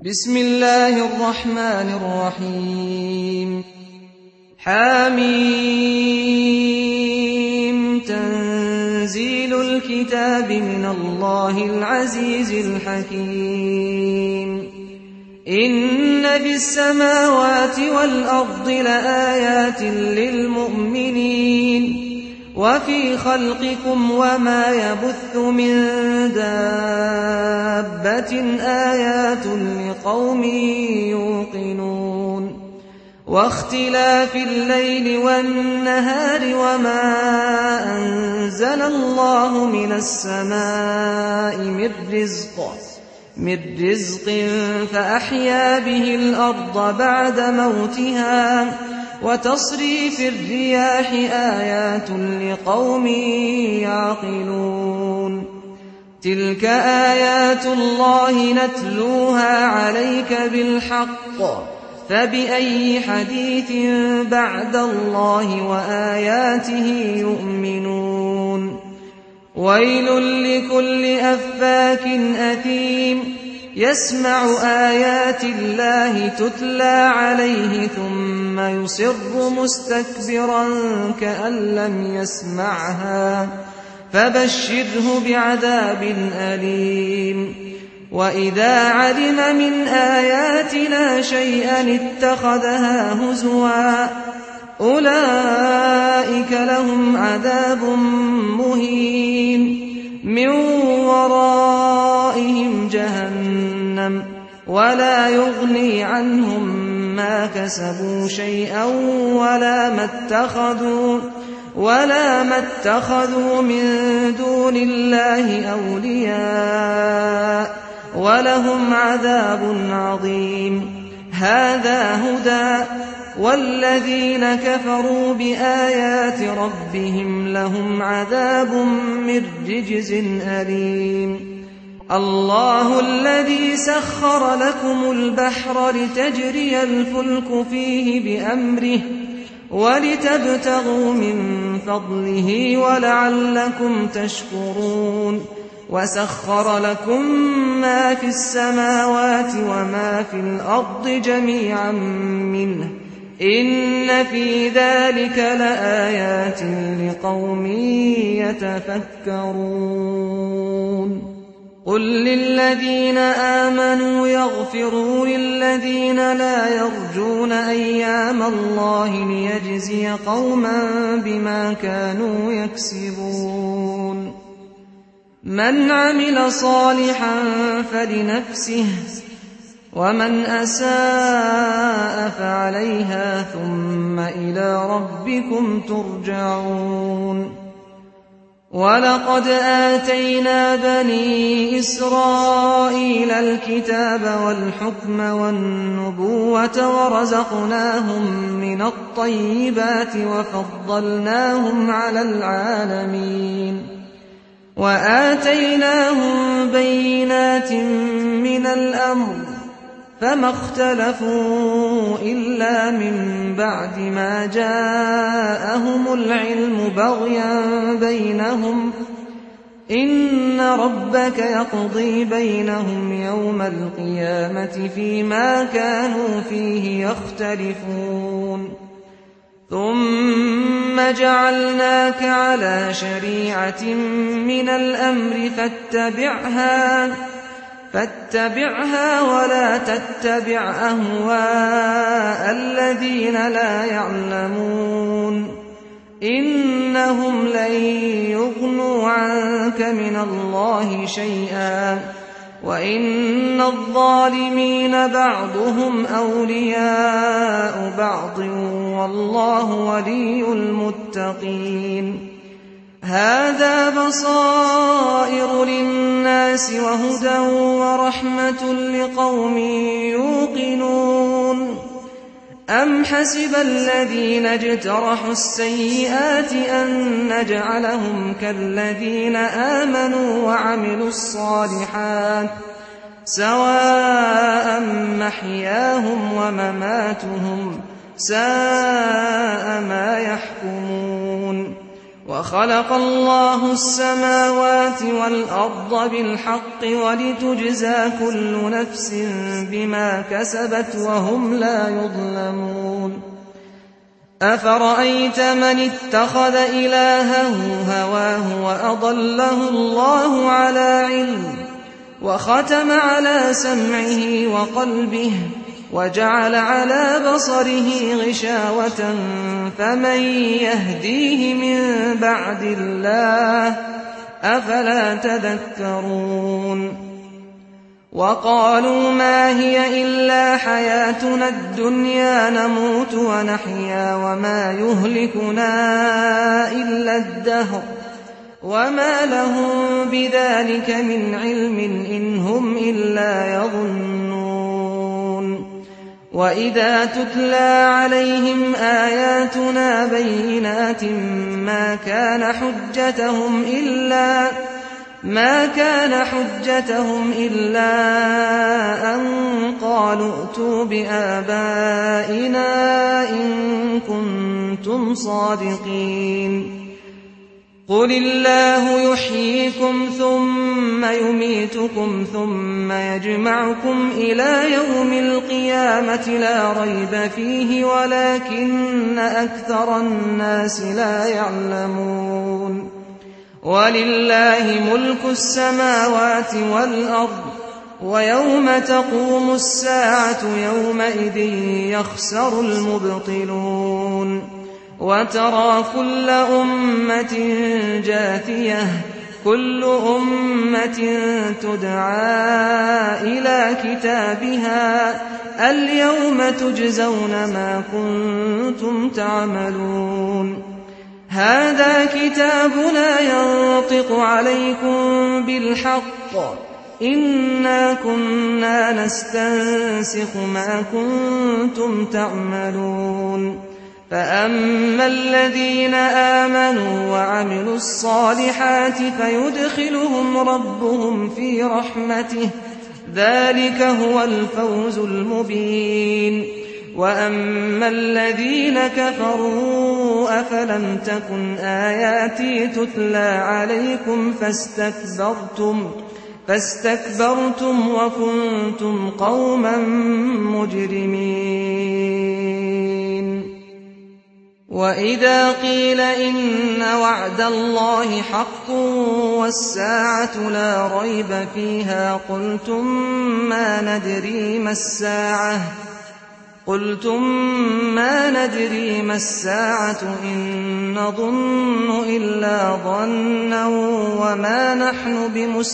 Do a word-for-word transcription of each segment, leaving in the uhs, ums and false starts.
بسم الله الرحمن الرحيم حميم تنزيل الكتاب من الله العزيز الحكيم إن في السماوات والأرض لآيات للمؤمنين وفي خلقكم وما يبث من دابة آيات لقوم يوقنون واختلاف الليل والنهار وما أنزل الله من السماء من رزق من رزق فأحيا به الأرض بعد موتها وتصريف الرياح آيات لقوم يعقلون تلك آيات الله نتلوها عليك بالحق فبأي حديث بعد الله وآياته يؤمنون ويل لكل أفاك أثيم يسمع آيات الله تتلى عليه ثم يصر مستكبرا كأن لم يسمعها فبشره بعذاب أليم وإذا علم من آياتنا شيئا اتخذها هزوا أولئك لهم عذاب مهين من ورائهم جهنم ولا يغني عنهم ما كسبوا شيئا ولا ما اتخذوا ولا ما اتخذوا من دون الله أولياء ولهم عذاب عظيم هذا هدى والذين كفروا بآيات ربهم لهم عذاب من رجز أليم الله الذي سخر لكم البحر لتجري الفلك فيه بأمره ولتبتغوا من فضله ولعلكم تشكرون وسخر لكم ما في السماوات وما في الأرض جميعا منه إن في ذلك لآيات لقوم يتفكرون قل للذين آمنوا يغفروا للذين لا يرجون أيام الله ليجزي قوما بما كانوا يكسبون من عمل صالحا فلنفسه ومن أساء فعليها ثم إلى ربكم ترجعون ولقد آتينا بني إسرائيل الكتاب والحكم والنبوة ورزقناهم من الطيبات وفضلناهم على العالمين وآتيناهم بينات من الأمر فما اختلفوا إلا من بعد ما جاءهم العلم بغيا بينهم إن ربك يقضي بينهم يوم القيامة فيما كانوا فيه يختلفون ثم جعلناك على شريعة من الأمر فاتبعها فاتبعها ولا تتبع أهواء الذين لا يعلمون إنهم لن يغنوا عنك من الله شيئا وإن الظالمين بعضهم أولياء بعض والله ولي المتقين هذا بصائر للناس وهدى ورحمة لقوم يوقنون أم حسب الذين اجترحوا السيئات أن نجعلهم كالذين آمنوا وعملوا الصالحات سواء محياهم ومماتهم ساء ما يحكمون وخلق الله السماوات والأرض بالحق ولتجزى كل نفس بما كسبت وهم لا يظلمون أفرأيت من اتخذ إلهه هواه وأضله الله على علم وختم على سمعه وقلبه وجعل على بصره غشاوة فمن يهديه من بعد الله أفلا تذكرون وقالوا ما هي إلا حياتنا الدنيا نموت ونحيا وما يهلكنا إلا الدهر وما لهم بذلك من علم إن هم إلا يظنون وإذا تتلى عليهم آياتنا بينات ما كان حجتهم إلا ما كان حجتهم إلا أن قالوا ائتوا بآبائنا إن كنتم صادقين قل الله يحييكم ثم يميتكم ثم يجمعكم إلى يوم القيامة لا ريب فيه ولكن أكثر الناس لا يعلمون ولله ملك السماوات والأرض ويوم تقوم الساعة يومئذ يخسر المبطلون وترى كل أمة جاثية كل أمة تدعى إلى كتابها اليوم تجزون ما كنتم تعملون هذا كتابنا ينطق عليكم بالحق إنا كنا نستنسخ ما كنتم تعملون فأما الذين آمنوا وعملوا الصالحات فيدخلهم ربهم في رحمته ذلك هو الفوز المبين وأما الذين كفروا أفلم تكن آياتي تتلى عليكم فاستكبرتم فاستكبرتم وكنتم قوما مجرمين وإذا قيل إن وعد الله حق والساعة لا ريب فيها قلتم ما ندري ما الساعة قلتم ما ندري ما الساعة إن نظن إلا ظنا وما نحن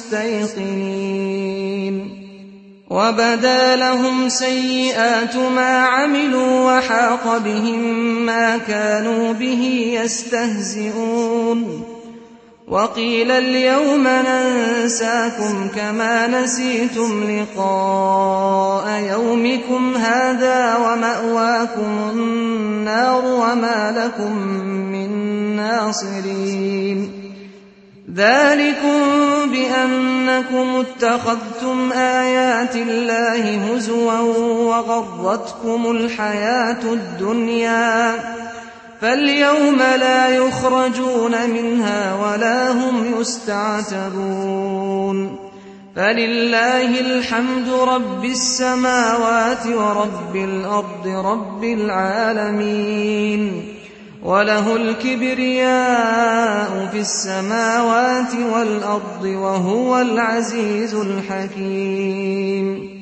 بمستيقنين وبدا لهم سيئات ما عملوا وحاق بهم ما كانوا به يستهزئون وقيل اليوم ننساكم كما نسيتم لقاء يومكم هذا ومأواكم النار وما لكم من ناصرين ذلكم بأنكم اتخذتم آيات الله هزوا وغرتكم الحياة الدنيا فاليوم لا يخرجون منها ولا هم يستعتبون فلله الحمد رب السماوات ورب الأرض رب العالمين وله الكبرياء في السماوات والأرض وهو العزيز الحكيم